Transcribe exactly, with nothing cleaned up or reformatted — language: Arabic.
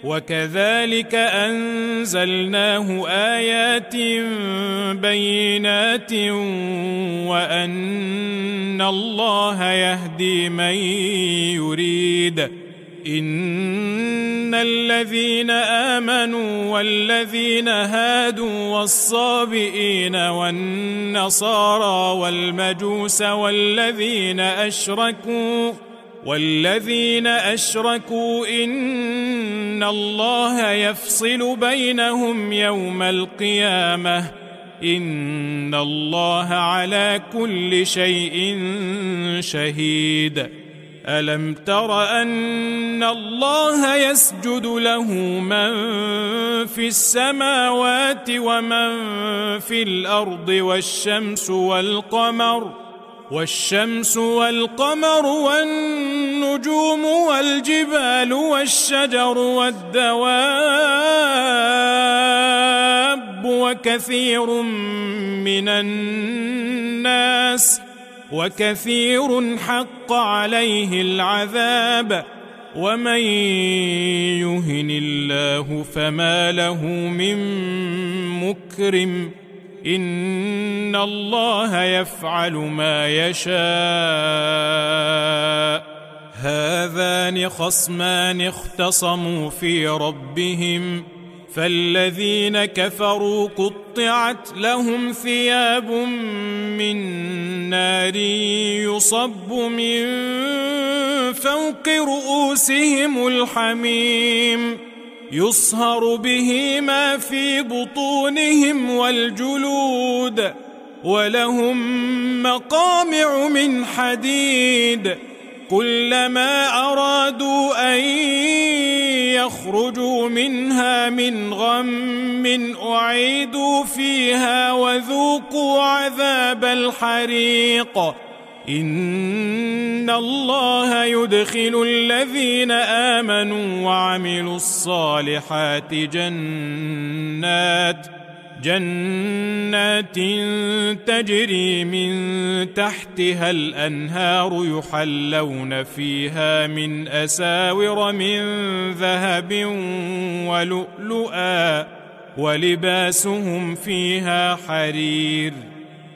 وكذلك أنزلناه آيات بينات وأن الله يهدي من يريد. إن الذين آمنوا والذين هادوا والصابئين والنصارى والمجوس والذين أشركوا والذين أشركوا إن الله يفصل بينهم يوم القيامة إن الله على كل شيء شهيد. ألم تر أن الله يسجد له من في السماوات ومن في الأرض والشمس والقمر والشمس والقمر والنجوم والجبال والشجر والدواب وكثير من الناس وكثير حق عليه العذاب ومن يهن الله فما له من مكرم إن الله يفعل ما يشاء. هذان خصمان اختصموا في ربهم فالذين كفروا قطعت لهم ثياب من نار يصب من فوق رؤوسهم الحميم يصهر به ما في بطونهم والجلود ولهم مقامع من حديد كلما أرادوا أن يخرجوا منها من غم أعيدوا فيها وذوقوا عذاب الحريق. إن الله يدخل الذين آمنوا وعملوا الصالحات جنات جنات تجري من تحتها الأنهار يحلون فيها من أساور من ذهب ولؤلؤا ولباسهم فيها حرير.